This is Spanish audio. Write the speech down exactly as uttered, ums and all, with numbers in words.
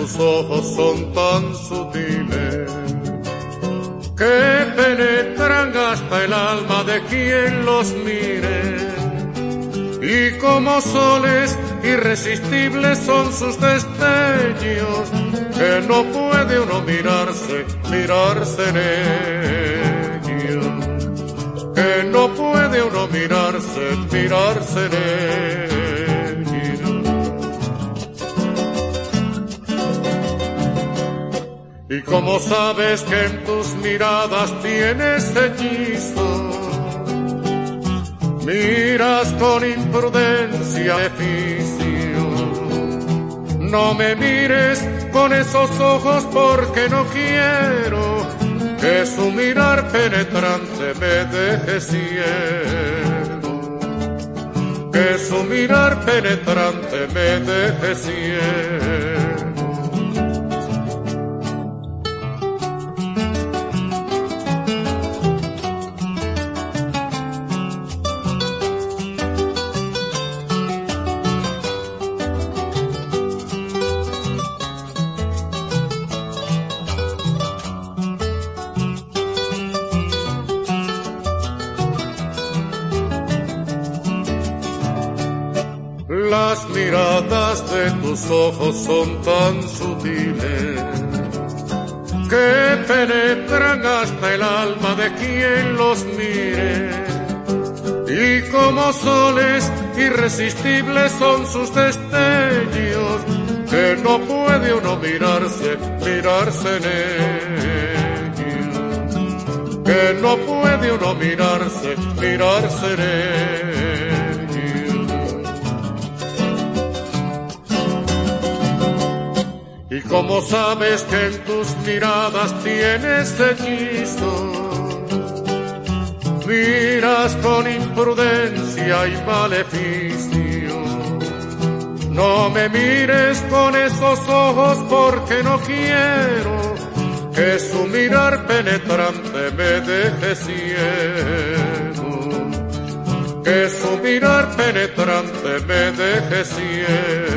tus ojos son tan sutiles que penetran hasta el alma de quien los mire, y como soles irresistibles son sus destellos, que no puede uno mirarse, mirarse en ellos, que no puede uno mirarse, mirarse en ellos. Y como sabes que en tus miradas tienes hechizo, miras con imprudencia beneficio. No me mires con esos ojos porque no quiero que su mirar penetrante me deje ciego, que su mirar penetrante me deje ciego. Las miradas de tus ojos son tan sutiles que penetran hasta el alma de quien los mire, y como soles irresistibles son sus destellos, que no puede uno mirarse, mirarse en ellos, que no puede uno mirarse, mirarse en ellos. Y como sabes que en tus miradas tienes hechizo, miras con imprudencia y maleficio. No me mires con esos ojos porque no quiero que su mirar penetrante me deje ciego, que su mirar penetrante me deje ciego.